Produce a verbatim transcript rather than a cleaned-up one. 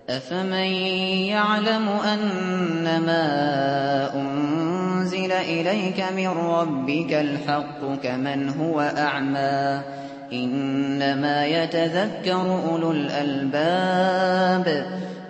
أَفَمَن يَعْلَمُ أَنَّمَا أُنزِلَ إِلَيْكَ مِن رَّبِّكَ الْحَقُّ كَمَنْ هُوَ أَعْمَىٰ ۚ إِنَّمَا يَتَذَكَّرُ أُولُو الْأَلْبَابِ